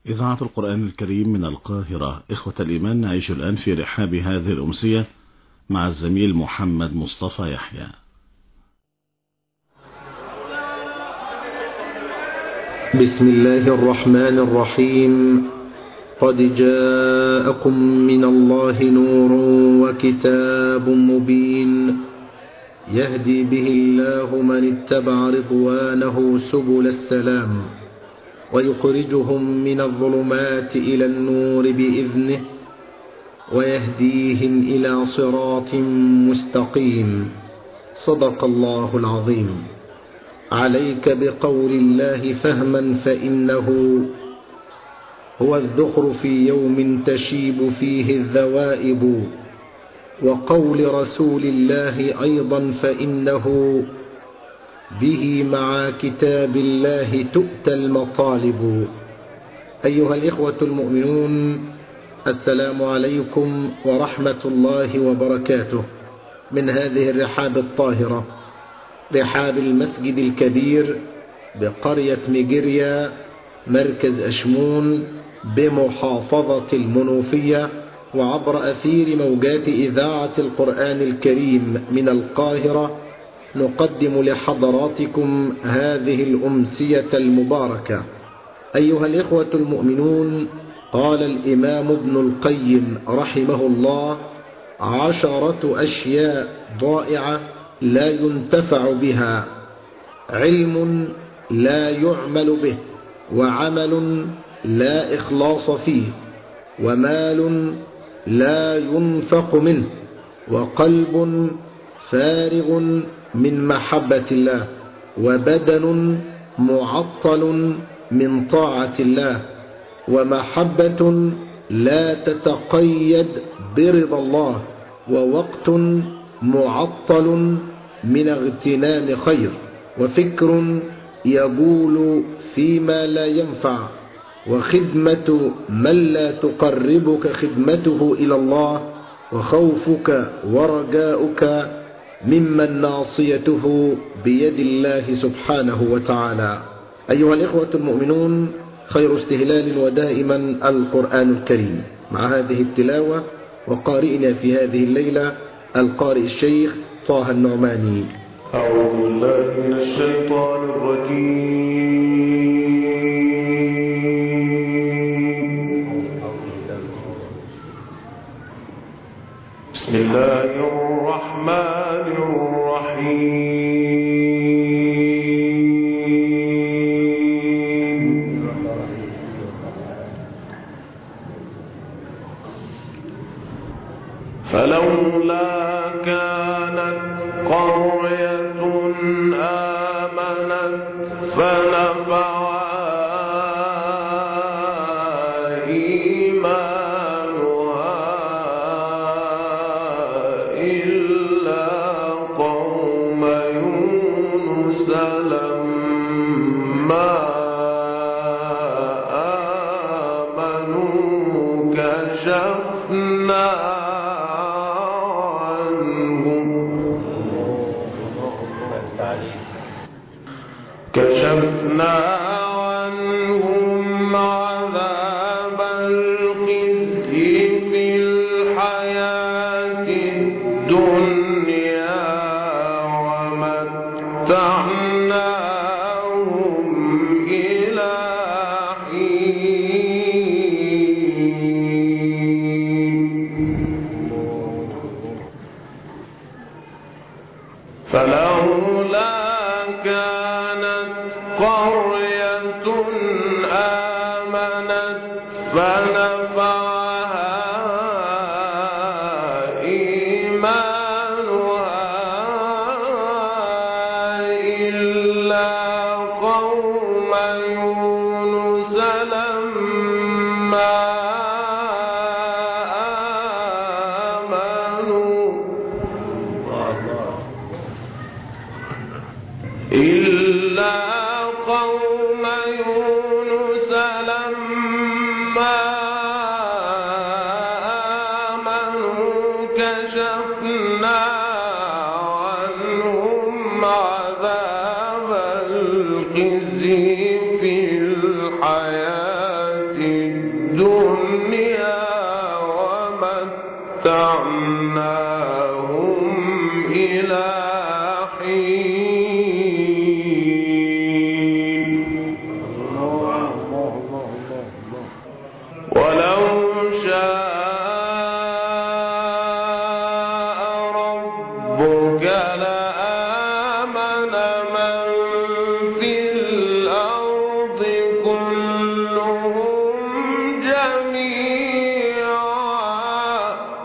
إذاعة القرآن الكريم من القاهرة. إخوة الإيمان، نعيش الآن في رحاب هذه الأمسية مع الزميل محمد مصطفى يحيى. بسم الله الرحمن الرحيم. قد جاءكم من الله نور وكتاب مبين يهدي به الله من اتبع رضوانه سبل السلام ويخرجهم من الظلمات إلى النور بإذنه ويهديهم إلى صراط مستقيم. صدق الله العظيم. عليك بقول الله فهما، فإنه هو الذخر في يوم تشيب فيه الذوائب، وقول رسول الله أيضا فإنه به مع كتاب الله تؤتى المطالب. أيها الإخوة المؤمنون، السلام عليكم ورحمة الله وبركاته من هذه الرحاب الطاهرة، رحاب المسجد الكبير بقرية ميجيريا مركز أشمون بمحافظة المنوفية، وعبر أثير موجات إذاعة القرآن الكريم من القاهرة نقدم لحضراتكم هذه الأمسية المباركة. أيها الإخوة المؤمنون، قال الإمام ابن القيم رحمه الله: 10 أشياء ضائعة لا ينتفع بها: علم لا يعمل به، وعمل لا إخلاص فيه، ومال لا ينفق منه، وقلب فارغ من محبة الله، وبدن معطل من طاعة الله، ومحبة لا تتقيد برضا الله، ووقت معطل من اغتنام خير، وفكر يقول فيما لا ينفع، وخدمة من لا تقربك خدمته إلى الله، وخوفك ورجاؤك ممن ناصيته بيد الله سبحانه وتعالى. أيها الإخوة المؤمنون، خير استهلال ودائما القرآن الكريم، مع هذه التلاوة وقارئنا في هذه الليلة القارئ الشيخ طه النعماني. أعوذ بالله من الشيطان الرجيم. بسم الله الرحمن الرحيم. فلولا كانت قرية آمنت فنفعها إيمانها إلا قوم يونس لما آمنوا كشفنا عنهم عذاب الخزي في الحياة الدنيا ومتعناهم إلى حين. فلولا كانت قرية آمنت فنفعها إيمانها إلا قوم يونس لما آمنوا إلا قوم يونس لما الدنيا ومتعناهم إلى حين ولو شاء ربك لآمن من في الأرض كلهم جميعا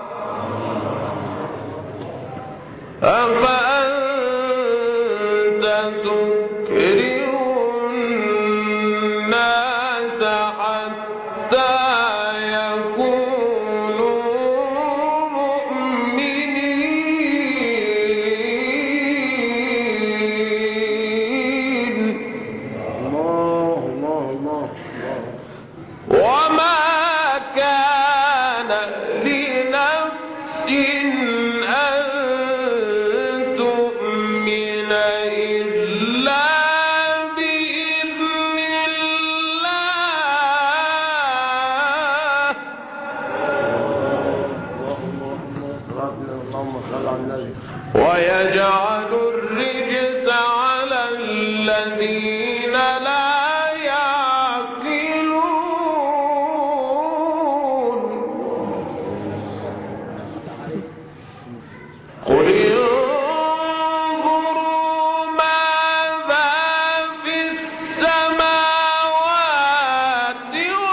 أفأنت تكره الناس حتى يكونوا مؤمنين وما كان لنفس أن تؤمن إلا بإذن الله ويجعل الرجس على الذين لا يعقلون قل انظروا ماذا في السماوات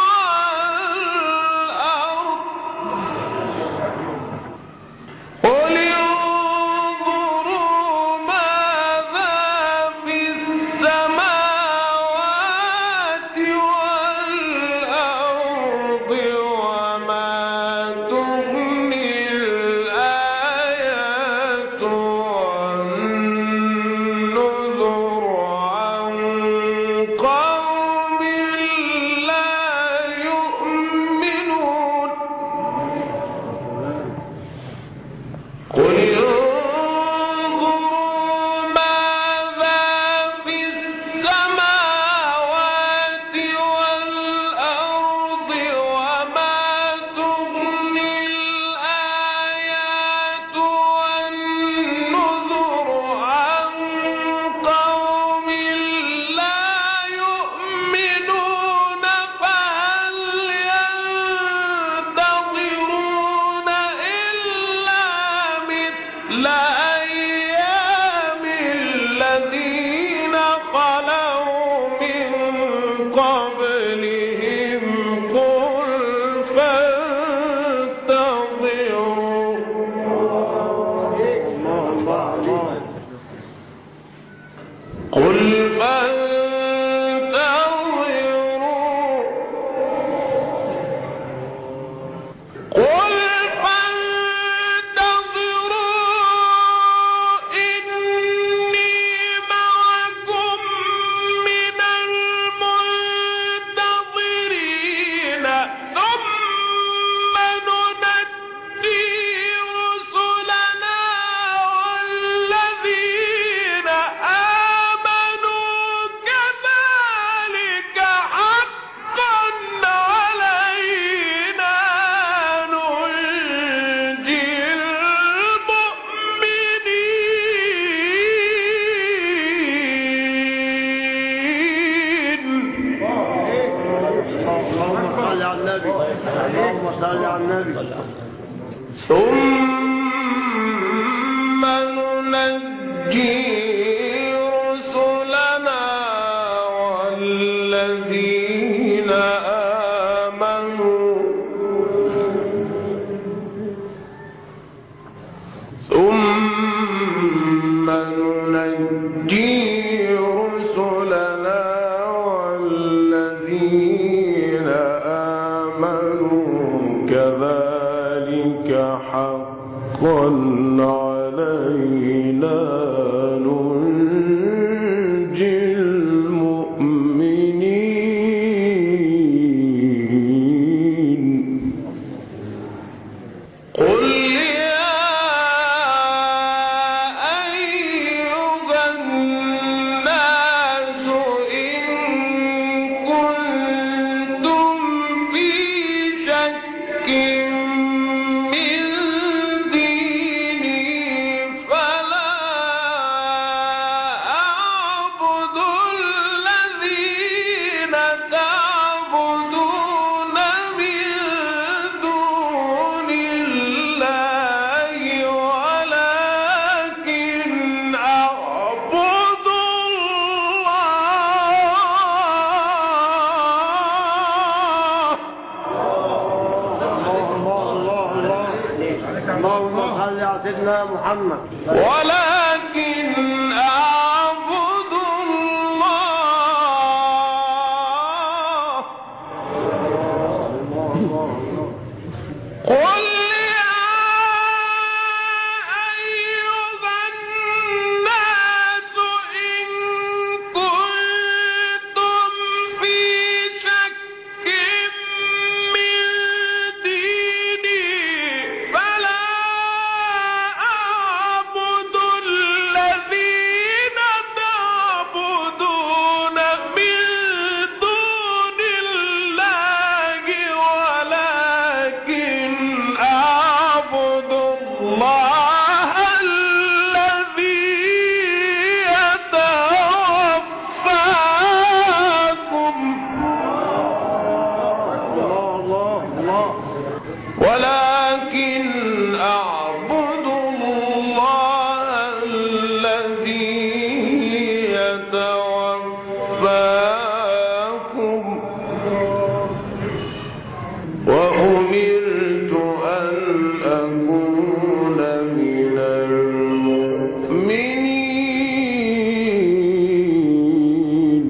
والأرض قل انظروا ماذا في السماوات والأرض وما تغني الآيات والنذر عن قوم لا يؤمنون قل انظروا ماذا في السماوات والأرض وما تغني الآيات والنذر عن قوم لا يؤمنون فهل ينتظرون إلا مثل أيام الذين خلوا من قبلهم قل فانتظروا إني معكم من المنتظرين ثم ننجي رسلنا والذين آمنوا كذلك حقا علينا ننجي اللهم صل على النبي ثم ننجي رسلنا والذين آمنوا ثم ننجي رسلنا والذين آمنوا كذلك حقا علينا ننجي المؤمنين قل يا أيها الناس إن كنتم سيدنا محمد. ولكن أعبد الله. قل يا أيها الناس إن كنتم في شك من ديني فلا أعبد الذين تعبدون من دون الله ولكن أعبد الله الذي يتوفاكم ولكن أعبد الله الذي يتوفاكم وأمرت أن أكون من المؤمنين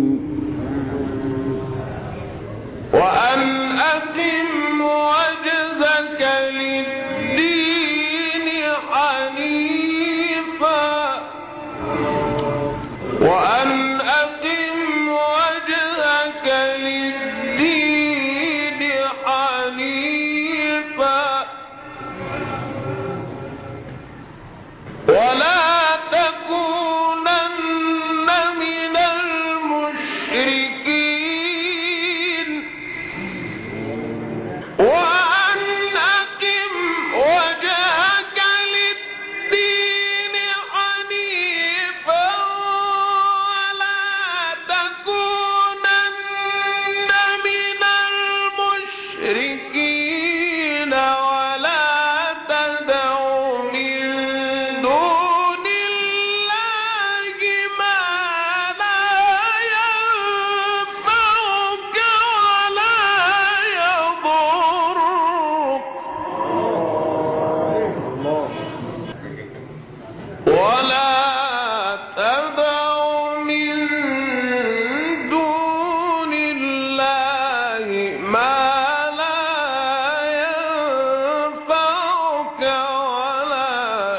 وأن أقم وجهك للدين حنيفا وأن أقم وجهك للدين حنيفا ولا تكونن من المشركين وأن أقم وجهك للدين حنيفا ولا تكونن من المشركين ولا تدع من دون الله ما لا ينفعك ولا يضرك ولا تدع من دون الله ما لا ينفعك ولا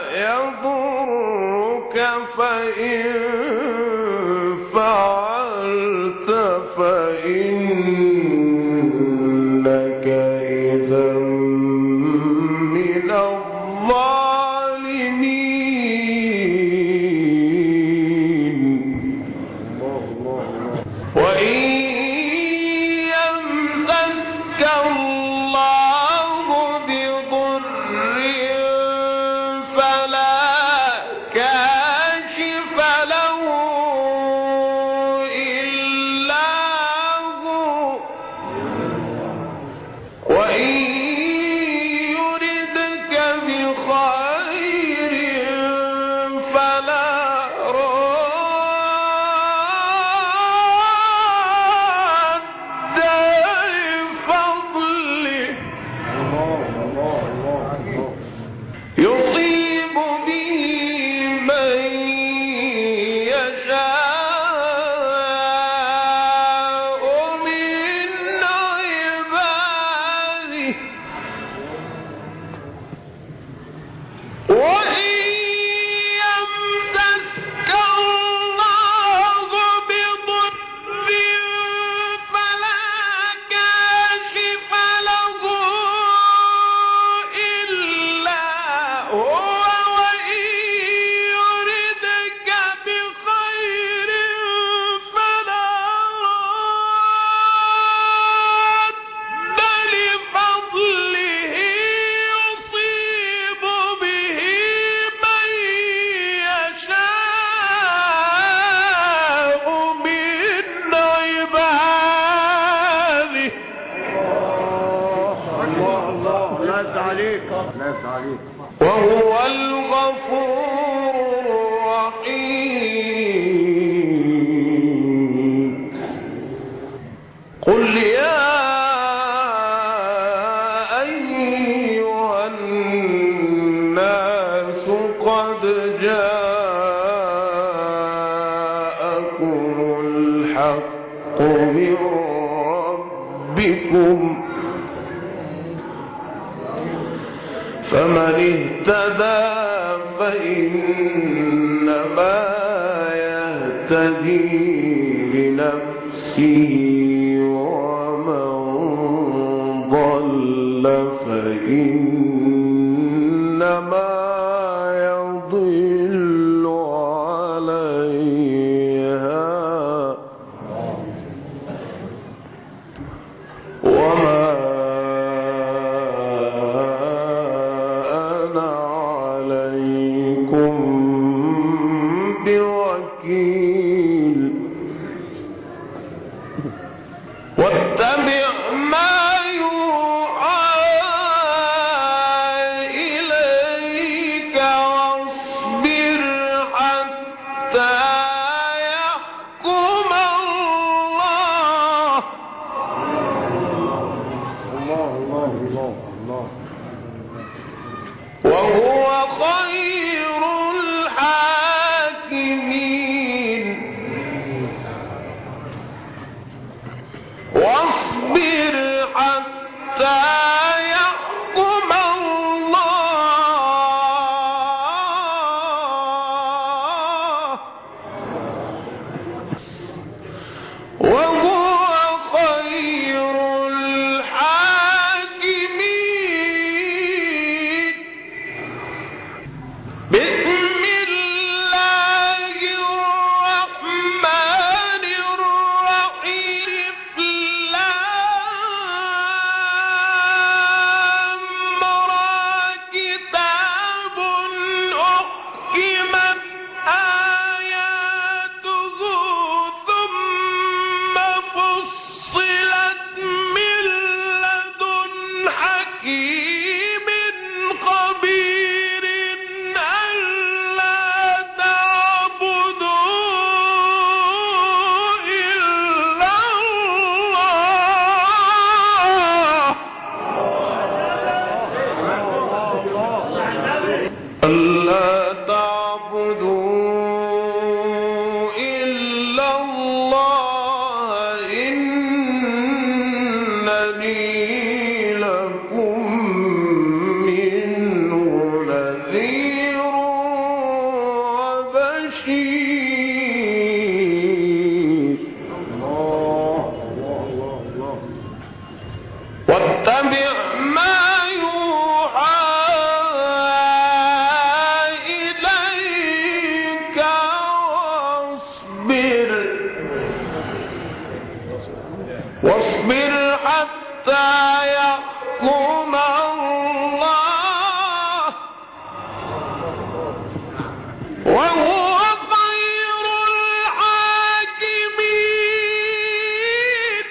يضرك فإن فعلت فإنك إذا من الظالمين وإن يمسسك الله بضر فلا كاشف له إلا هو وإن يردك بخير فلا راد لفضله يصيب به من يشاء من عباده وإن يمسسك الله بضر فلا كاشف له إلا هو وإن يردك بخير فلا راد لفضله يصيب به من يشاء من عباده وهو الغفور الرحيم قل يا أيها الناس فمن اهتدى فإنما يهتدي لنفسه ومن ضل فإنما يضل عليها وما أنا عليكم بوكيل واتبع ما يوحى إليك واصبر حتى يحكم الله وهو خير الحاكمين واصبر حتى يحكم الله وهو خير الحاكمين بسم الله الرحمن الرحيم لام را كتاب أحكمت آياته ثم فصلت من لدن حكيم خبير ألا تعبدوا إلا الله ألا تعبدوا إلا الله إنني لكم منه نذير وبشير واتبع ما يوحى إليك واصبر حتى يحكم الله وهو خير الحاكمين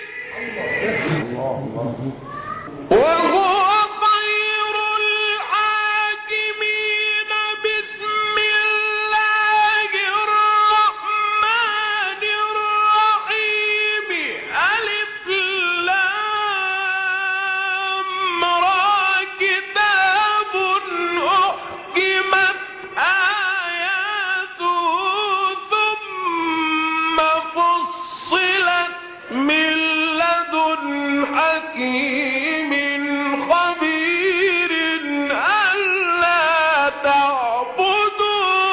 وهو خير الحاكمين بسم الله الرحمن الرحيم ألف لام را كتاب أحكمت آياته ثم فصلت من لدن حكيم خبير ألا تعبدوا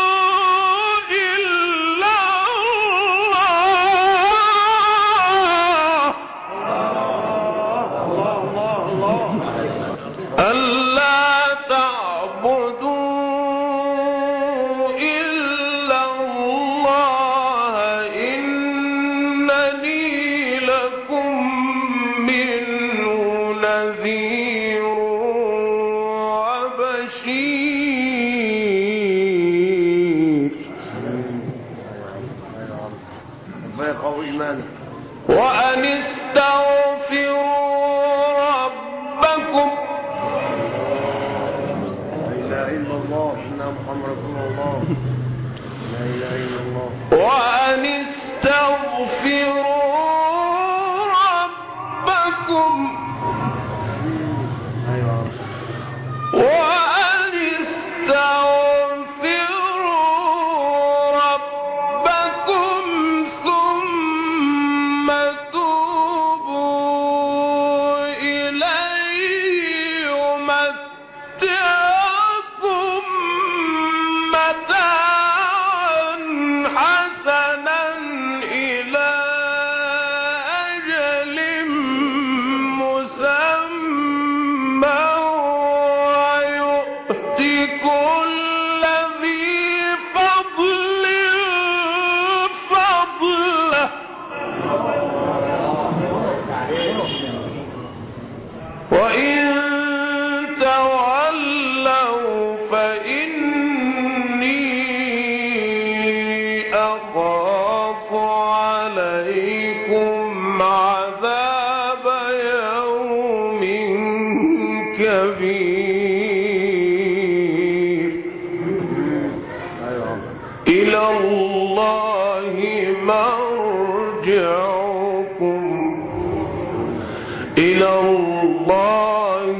إلا الله ألا تعبدوا إلا الله إنني لكم منه نذير وبشير وأن استغفروا ربكم وأن استغفروا ربكم وأن استغفروا ربكم ثم توبوا الكبير إلى الله مرجعكم إلى الله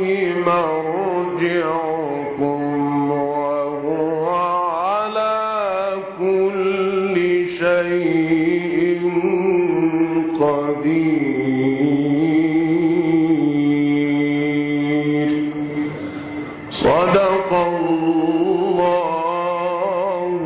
مرجعكم وهو على كل شيء قدير. صدق الله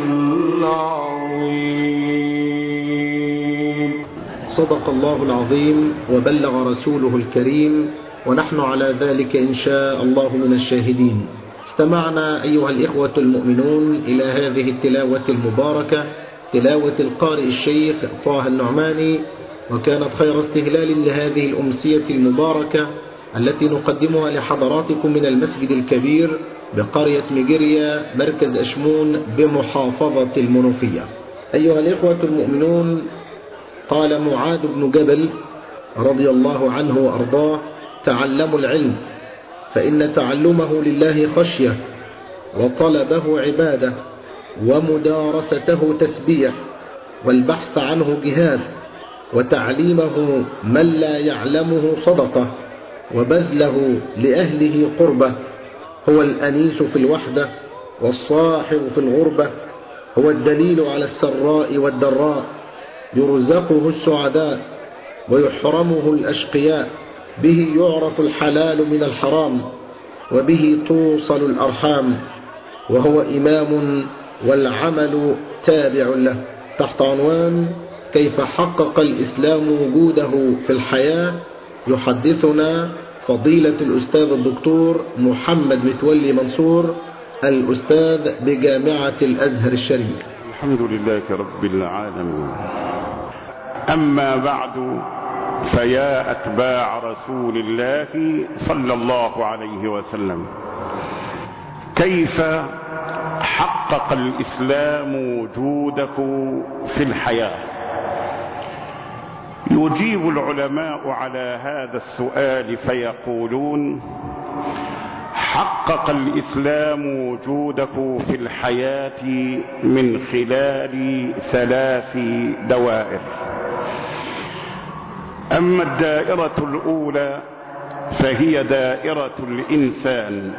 العظيم. صدق الله العظيم وبلغ رسوله الكريم، ونحن على ذلك إن شاء الله من الشاهدين. استمعنا أيها الإخوة المؤمنون إلى هذه التلاوة المباركة، تلاوة القارئ الشيخ طه النعماني، وكانت خير استهلال لهذه الأمسية المباركة التي نقدمها لحضراتكم من المسجد الكبير بقرية مجريا مركز أشمون بمحافظة المنوفية. أيها الإخوة المؤمنون، قال معاذ بن جبل رضي الله عنه وأرضاه: تعلموا العلم، فإن تعلمه لله خشية، وطلبه عبادة، ومدارسته تسبيح، والبحث عنه جهاد، وتعليمه من لا يعلمه صدقة، وبذله لأهله قربة. هو الأنيس في الوحدة، والصاحب في الغربة، هو الدليل على السراء والضراء، يرزقه السعداء ويحرمه الأشقياء، به يعرف الحلال من الحرام، وبه توصل الأرحام، وهو إمام والعمل تابع له. تحت عنوان: كيف حقق الإسلام وجوده في الحياة، يحدثنا فضيلة الأستاذ الدكتور محمد متولي منصور، الأستاذ بجامعة الأزهر الشريف. الحمد لله رب العالمين. أما بعد، فيا أتباع رسول الله صلى الله عليه وسلم، كيف حقق الإسلام وجوده في الحياة؟ يجيب العلماء على هذا السؤال فيقولون: حقق الإسلام وجوده في الحياة من خلال 3 دوائر. أما الدائرة الأولى فهي دائرة الإنسان،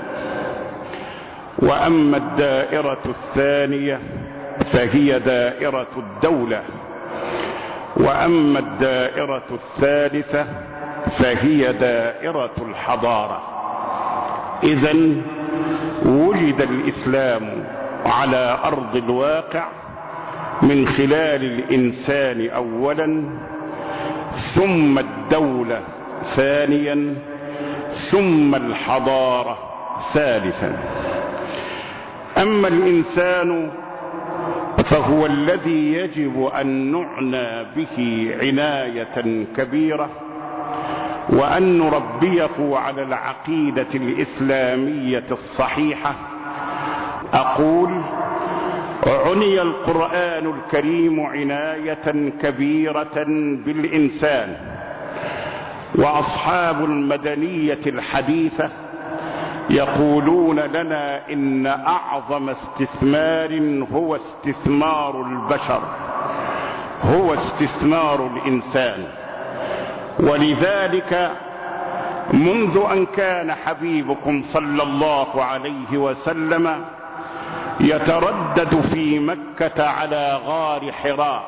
وأما الدائرة الثانية فهي دائرة الدولة، وأما الدائرة الثالثة فهي دائرة الحضارة. إذن وجد الإسلام على أرض الواقع من خلال الإنسان أولا، ثم الدولة ثانيا، ثم الحضارة ثالثا. أما الإنسان فهو الذي يجب أن نعنى به عناية كبيرة، وأن نربيه على العقيدة الإسلامية الصحيحة. أقول: عني القرآن الكريم عناية كبيرة بالإنسان، وأصحاب المدنية الحديثة يقولون لنا إن أعظم استثمار هو استثمار البشر، هو استثمار الإنسان. ولذلك منذ أن كان حبيبكم صلى الله عليه وسلم يتردد في مكة على غار حراء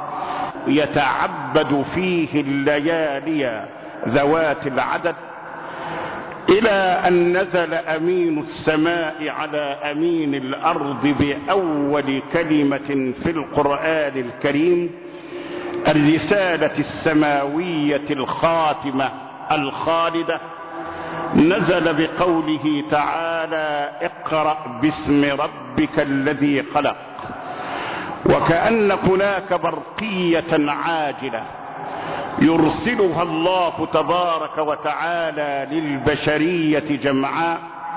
يتعبد فيه الليالي ذوات العدد، إلى أن نزل أمين السماء على أمين الأرض بأول كلمة في القرآن الكريم، الرسالة السماوية الخاتمة الخالدة، نزل بقوله تعالى: اقرأ باسم ربك الذي خلق. وكأن هناك برقية عاجلة يرسلها الله تبارك وتعالى للبشرية جمعاء،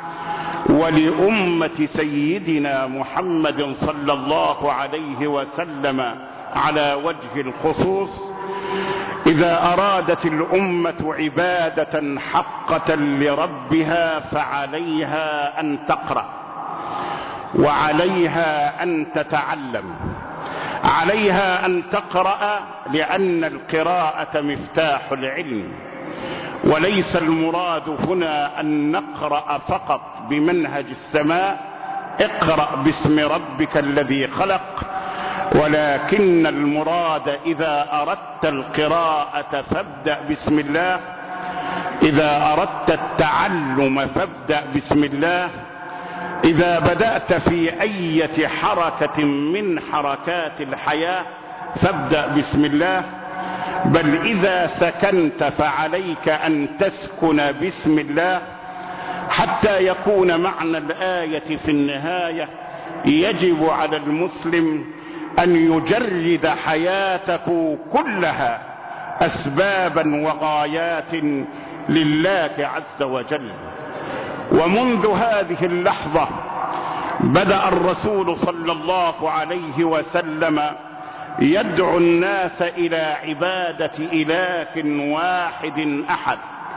ولأمة سيدنا محمد صلى الله عليه وسلم على وجه الخصوص، إذا أرادت الأمة عبادة حقة لربها فعليها أن تقرأ، وعليها أن تتعلم. عليها أن تقرأ لأن القراءة مفتاح العلم، وليس المراد هنا أن نقرأ فقط بمنهج السماء اقرأ باسم ربك الذي خلق، ولكن المراد إذا أردت القراءة فابدأ بسم الله، إذا أردت التعلم فابدأ بسم الله، إذا بدأت في أي حركة من حركات الحياة فابدأ بسم الله، بل إذا سكنت فعليك أن تسكن بسم الله، حتى يكون معنى الآية في النهاية يجب على المسلم أن يجرد حياته كلها أسبابا وغايات لله عز وجل. ومنذ هذه اللحظة بدأ الرسول صلى الله عليه وسلم يدعو الناس إلى عبادة إله واحد أحد،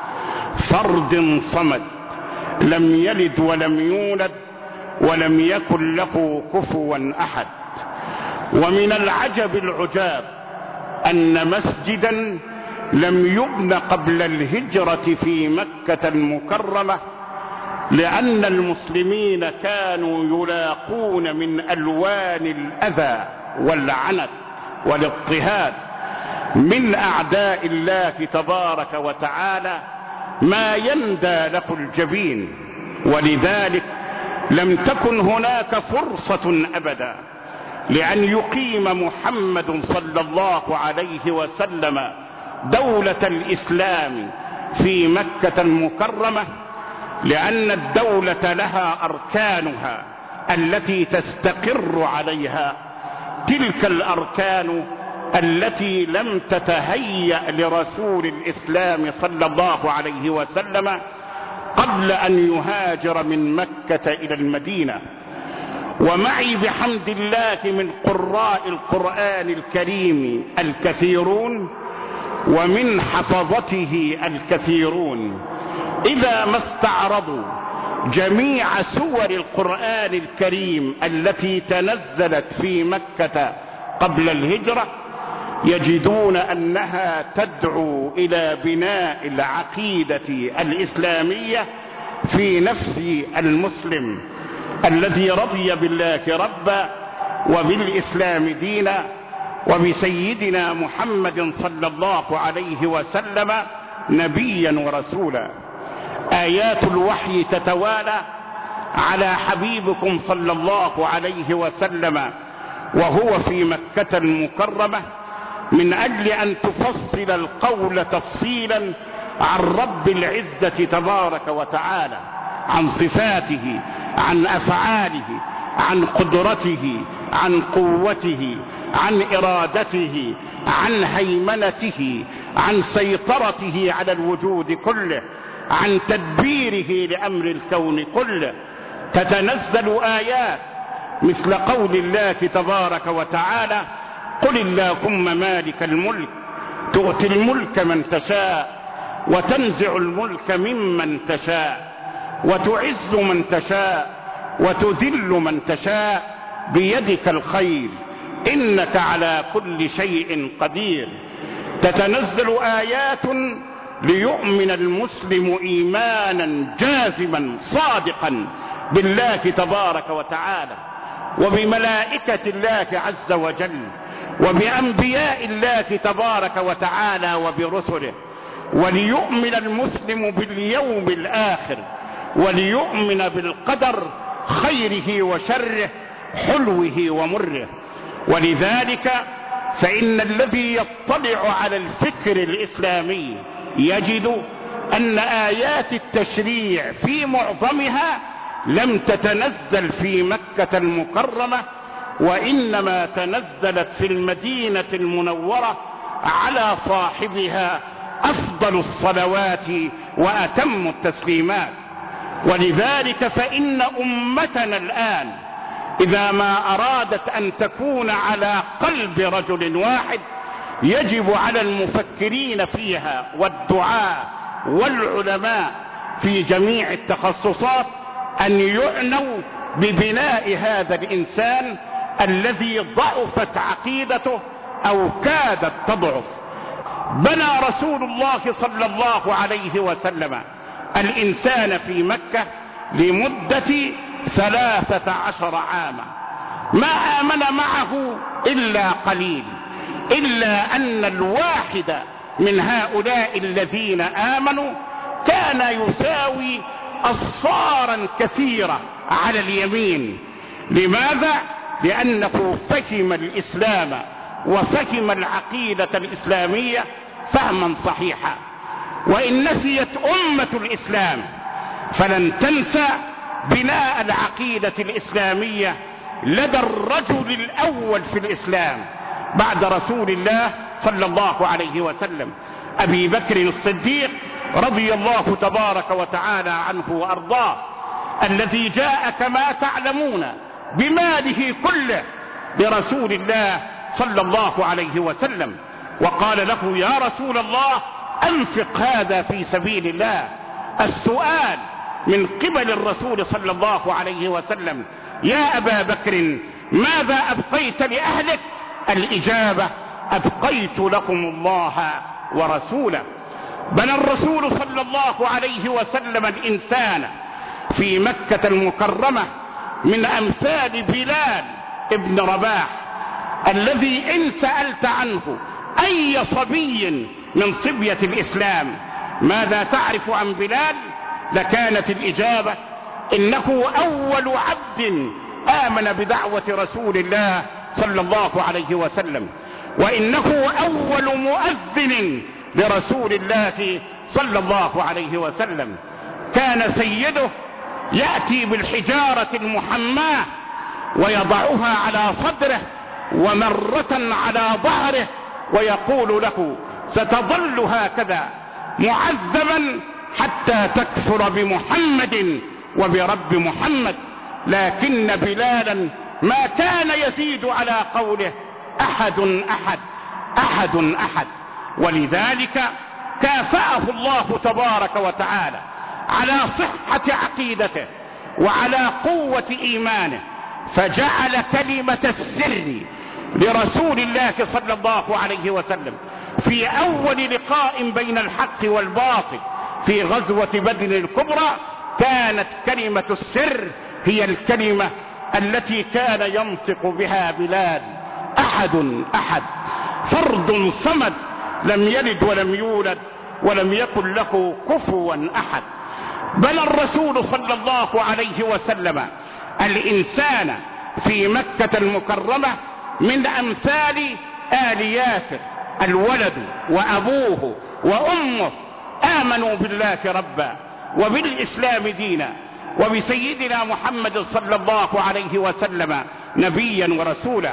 فرد صمد، لم يلد ولم يولد ولم يكن له كفوا أحد. ومن العجب العجاب أن مسجدا لم يبن قبل الهجرة في مكة المكرمة، لأن المسلمين كانوا يلاقون من ألوان الأذى والعنت والاضطهاد من أعداء الله تبارك وتعالى ما يندى له الجبين، ولذلك لم تكن هناك فرصة أبدا لأن يقيم محمد صلى الله عليه وسلم دولة الإسلام في مكة المكرمة، لأن الدولة لها أركانها التي تستقر عليها، تلك الأركان التي لم تتهيأ لرسول الإسلام صلى الله عليه وسلم قبل أن يهاجر من مكة إلى المدينة. ومعي بحمد الله من قراء القرآن الكريم الكثيرون ومن حفظته الكثيرون، إذا ما استعرضوا جميع سور القرآن الكريم التي تنزلت في مكة قبل الهجرة يجدون أنها تدعو إلى بناء العقيدة الإسلامية في نفس المسلم الذي رضي بالله ربا وبالإسلام دينا وبسيدنا محمد صلى الله عليه وسلم نبيا ورسولا. آيات الوحي تتوالى على حبيبكم صلى الله عليه وسلم وهو في مكة المكرمة من أجل أن تفصل القول تفصيلا عن رب العزة تبارك وتعالى، عن صفاته، عن أفعاله، عن قدرته، عن قوته، عن إرادته، عن هيمنته، عن سيطرته على الوجود كله، عن تدبيره لأمر الكون كله. تتنزل آيات مثل قول الله تبارك وتعالى: قل اللهم مالك الملك تؤتي الملك من تشاء وتنزع الملك ممن تشاء وتعز من تشاء وتذل من تشاء بيدك الخير إنك على كل شيء قدير. تتنزل آيات ليؤمن المسلم إيمانا جازما صادقا بالله تبارك وتعالى وبملائكة الله عز وجل وبأنبياء الله تبارك وتعالى وبرسله، وليؤمن المسلم باليوم الآخر، وليؤمن بالقدر خيره وشره حلوه ومره. ولذلك فإن الذي يطلع على الفكر الإسلامي يجد أن آيات التشريع في معظمها لم تتنزل في مكة المكرمة، وإنما تنزلت في المدينة المنورة على صاحبها أفضل الصلوات وأتم التسليمات. ولذلك فإن أمتنا الآن إذا ما أرادت أن تكون على قلب رجل واحد يجب على المفكرين فيها والدعاة والعلماء في جميع التخصصات أن يعنوا ببناء هذا الإنسان الذي ضعفت عقيدته أو كادت تضعف. بنى رسول الله صلى الله عليه وسلم الإنسان في مكة لمدة 13 عاما، ما آمن معه إلا قليل، إلا أن الواحد من هؤلاء الذين آمنوا كان يساوي أصفارا كثيرة على اليمين. لماذا؟ لأنه فهم الإسلام وفهم العقيدة الإسلامية فهما صحيحا. وإن نسيت أمة الإسلام فلن تنسى بناء العقيدة الإسلامية لدى الرجل الأول في الإسلام بعد رسول الله صلى الله عليه وسلم، أبي بكر الصديق رضي الله تبارك وتعالى عنه وأرضاه، الذي جاء كما تعلمون بماله كله لرسول الله صلى الله عليه وسلم، وقال له: يا رسول الله أنفق هذا في سبيل الله. السؤال من قبل الرسول صلى الله عليه وسلم: يا أبا بكر ماذا أبقيت لأهلك؟ الإجابة: أبقيت لكم الله ورسوله. بنى الرسول صلى الله عليه وسلم الإنسان في مكة المكرمة من أمثال بلال ابن رباح، الذي إن سألت عنه أي صبي من صبية الإسلام ماذا تعرف عن بلال؟ لكانت الإجابة: إنه أول عبد آمن بدعوة رسول الله صلى الله عليه وسلم، وإنه أول مؤذن لرسول الله صلى الله عليه وسلم. كان سيده يأتي بالحجارة المحماة ويضعها على صدره ومرة على ظهره ويقول له: ستظل هكذا معذبا حتى تكفر بمحمد وبرب محمد. لكن بلالا ما كان يزيد على قوله: أحد أحد أحد أحد. ولذلك كافأه الله تبارك وتعالى على صحة عقيدته وعلى قوة إيمانه، فجعل كلمة السر لرسول الله صلى الله عليه وسلم في أول لقاء بين الحق والباطل في غزوة بدر الكبرى، كانت كلمة السر هي الكلمة التي كان ينطق بها بلال: أحد أحد، فرد صمد، لم يلد ولم يولد ولم يكن له كفوا أحد. بل الرسول صلى الله عليه وسلم الإنسان في مكة المكرمة من أمثال آل ياسر، الولد وأبوه وأمه آمنوا بالله ربا وبالإسلام دينا وبسيدنا محمد صلى الله عليه وسلم نبيا ورسولا.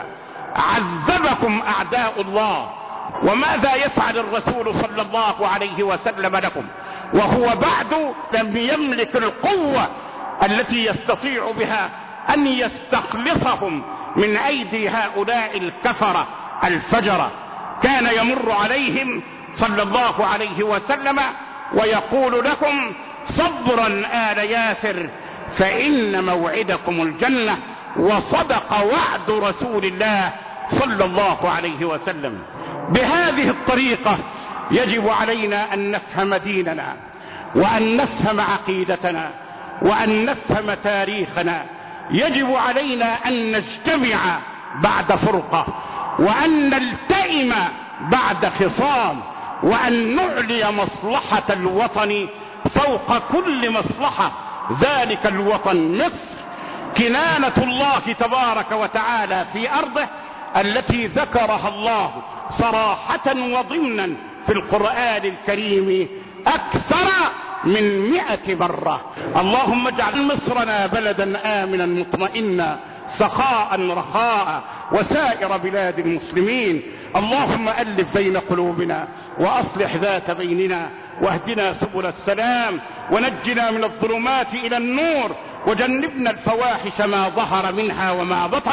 عذبكم أعداء الله، وماذا يفعل الرسول صلى الله عليه وسلم لكم وهو بعد لم يملك القوة التي يستطيع بها أن يستخلصهم من أيدي هؤلاء الكفرة الفجرة؟ كان يمر عليهم صلى الله عليه وسلم ويقول لكم: صبرا آل ياسر فإن موعدكم الجنة. وصدق وعد رسول الله صلى الله عليه وسلم. بهذه الطريقة يجب علينا أن نفهم ديننا وأن نفهم عقيدتنا وأن نفهم تاريخنا. يجب علينا أن نجتمع بعد فرقة، وأن نلتئم بعد خصام، وأن نعلي مصلحة الوطن فوق كل مصلحة. ذلك الوطن مصر، كنانة الله تبارك وتعالى في أرضه التي ذكرها الله صراحة وضمنا في القرآن الكريم أكثر من 100 مرة. اللهم اجعل مصرنا بلدا آمنا مطمئنا سخاء رخاء وسائر بلاد المسلمين. اللهم ألف بين قلوبنا وأصلح ذات بيننا واهدنا سبل السلام ونجنا من الظلمات إلى النور وجنبنا الفواحش ما ظهر منها وما بطن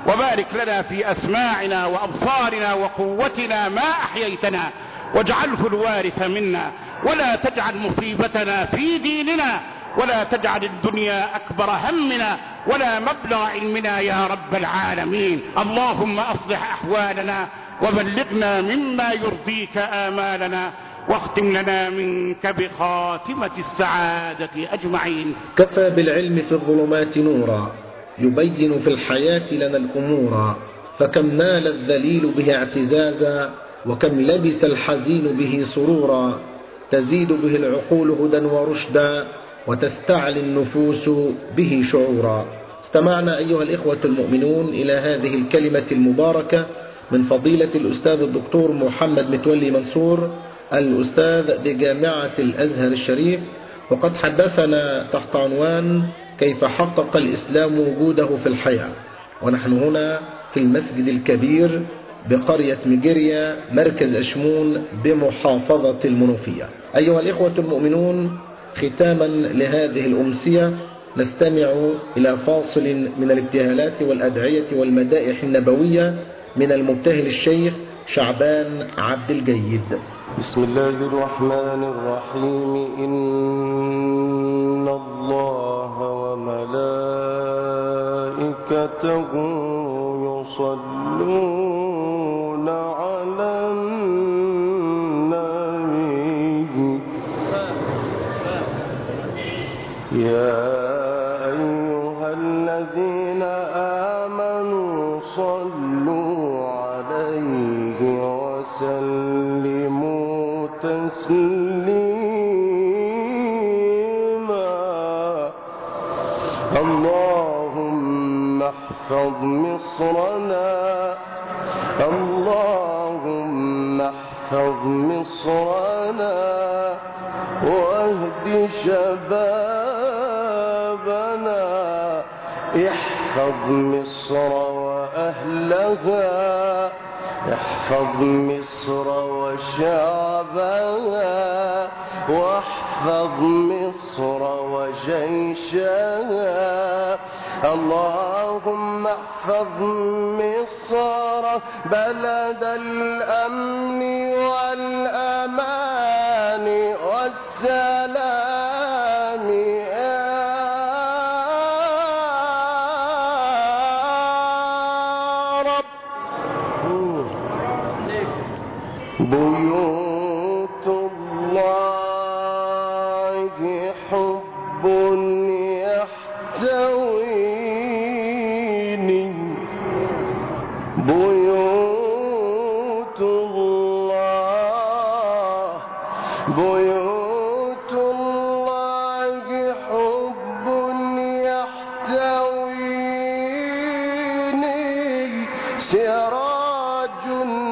وبارك لنا في أسماعنا وأبصارنا وقوتنا ما أحييتنا، واجعله الوارث منا، ولا تجعل مصيبتنا في ديننا، ولا تجعل الدنيا أكبر همنا ولا مبلغ علمنا يا رب العالمين. اللهم أصلح أحوالنا وبلغنا مما يرضيك آمالنا، واختم لنا منك بخاتمة السعادة أجمعين. كفى بالعلم في الظلمات نورا، يبين في الحياة لنا الأمور، فكم نال الذليل به اعتزازا، وكم لبس الحزين به سرورا، تزيد به العقول هدى ورشدا، وتستعلي النفوس به شعورا. استمعنا أيها الإخوة المؤمنون إلى هذه الكلمة المباركة من فضيلة الأستاذ الدكتور محمد متولي منصور، الأستاذ بجامعة الأزهر الشريف، وقد حدثنا تحت عنوان كيف حقق الإسلام وجوده في الحياة. ونحن هنا في المسجد الكبير بقرية مجريا مركز أشمون بمحافظة المنوفية. أيها الإخوة المؤمنون، ختاما لهذه الأمسية نستمع إلى فاصل من الابتهالات والأدعية والمدائح النبوية من المبتهل الشيخ شعبان عبد الجيد. بسم الله الرحمن الرحيم. إن الله وملائكته يصلون على النبي يا أيها الذين آمنوا صلوا عليه وسلموا تسليما. اللهم احفظ مصرنا، اللهم احفظ مصرنا واهد شبابنا، احفظ مصر وأهلها، احفظ مصر وشعبها، واحفظ مصر وجيشها. اللهم احفظ مصر بلد الأمن والأمان والسلام يا رب. بيوت الله حب يحتويني، بيوت الله، بيوت الله حب يحتويني، سراج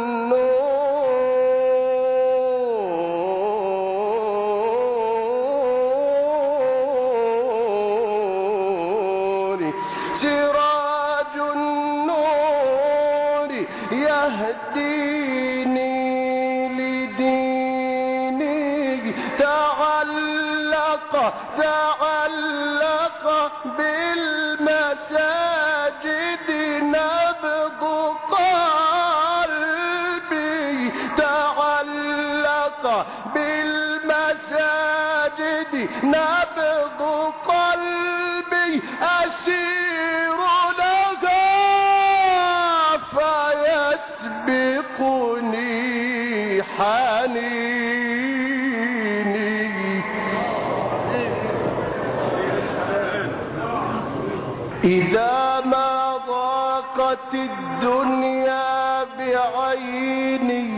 النور، سراج النور يهديني لديني. تعلق تعلق بالمساجد نبض قلبي، تعلق بالمساجد نبض قلبي، أسير لها فيسبقني حنيني. إذا ما ضاقت الدنيا بعيني،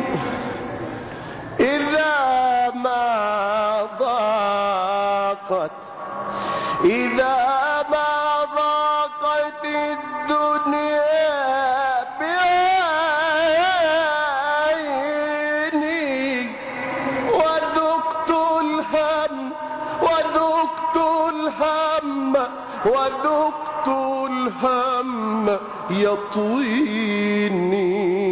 إذا ما ضاقت، إذا ما ضاقت الدنيا بعيني، وذقت الهم، وذقت الهم، وذقت الهم يطويني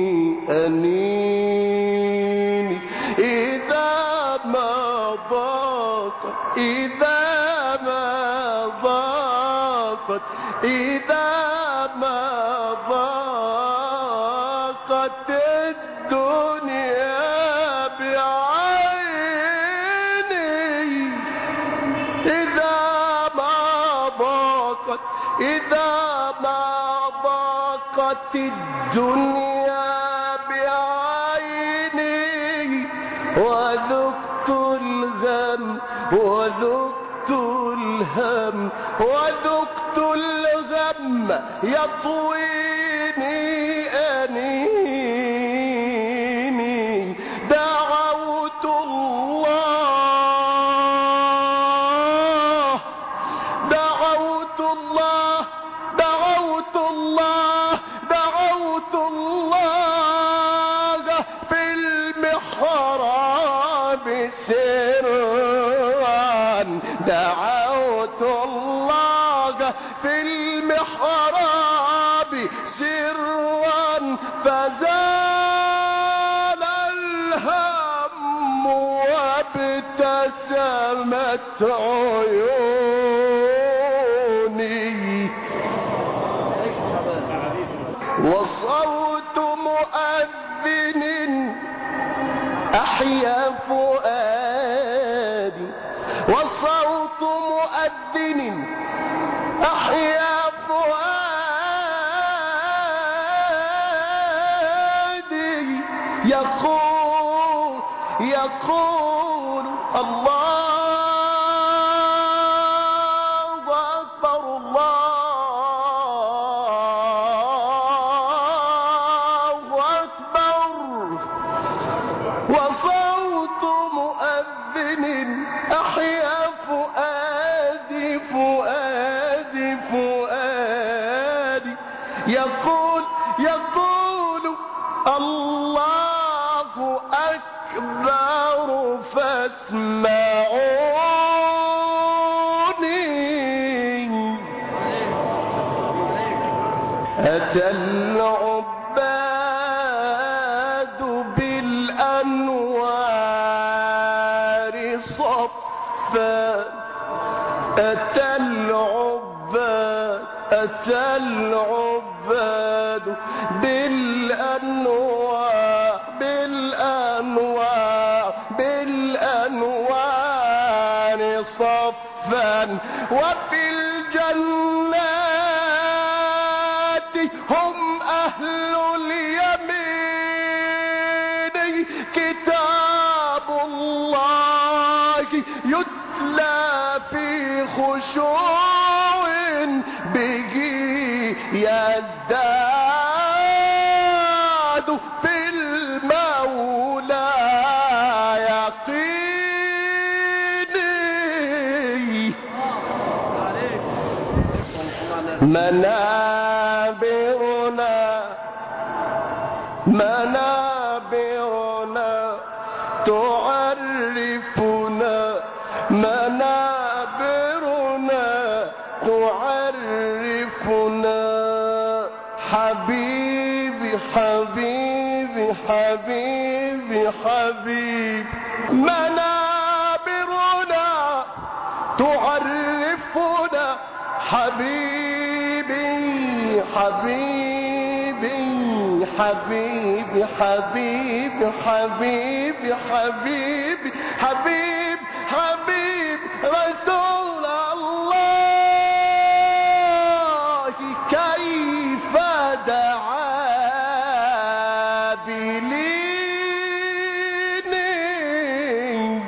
أنيني. إذا ما ضاق، إذا ما ضاق ضاقت إذا ما ضاقت الدنيا بعيني إذا ما ضاقت الدنيا بعيني وذقت الغم يطويني أنيني دعوت الله في المحراب سرا دعوت الله في المحراب سرا فزال الهم وابتسمت عيوني وصوت مؤذن أحيا فؤادي وصوت مؤذن أحيا فؤادي يقول الله أكبر الله أكبر وصوت مؤذن أحيا فؤادي يقول الله أكبر فاسمعوني أتى العباد بالأنوار صفا أتى العباد بالأنوار صفا وفي الجنات هم أهل اليمين كتاب الله يتلى في خشوع به يزداد في المولى يقيني منابرنا تعرفنا حبيبي منابرنا تعرفنا حبيبي رسول الله كيف دعا بليني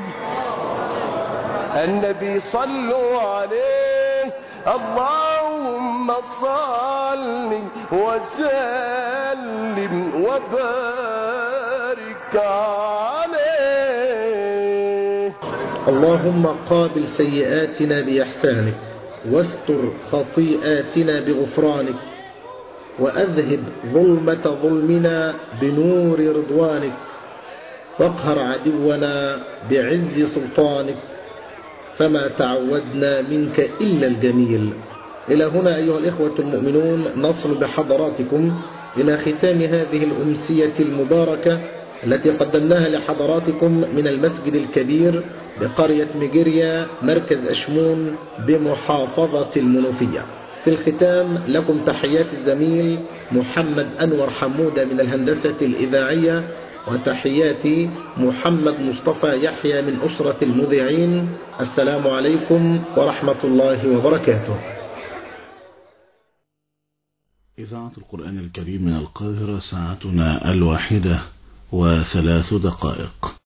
النبي صلوا عليه اللهم صل وسلم وبارك عليه. اللهم قابل سيئاتنا بإحسانك واستر خطيئاتنا بغفرانك وأذهب ظلمة ظلمنا بنور رضوانك واقهر عدونا بعز سلطانك فما تعودنا منك إلا الجميل. إلى هنا أيها الإخوة المؤمنون نصل بحضراتكم إلى ختام هذه الأمسية المباركة التي قدمناها لحضراتكم من المسجد الكبير بقرية مجريا مركز أشمون بمحافظة المنوفية. في في الختام لكم تحيات الزميل محمد أنور حمودة من الهندسة الإذاعية، وتحياتي محمد مصطفى يحيى من أسرة المذيعين. السلام عليكم ورحمة الله وبركاته. إذاعة القرآن الكريم من القاهرة، ساعتنا 1:03.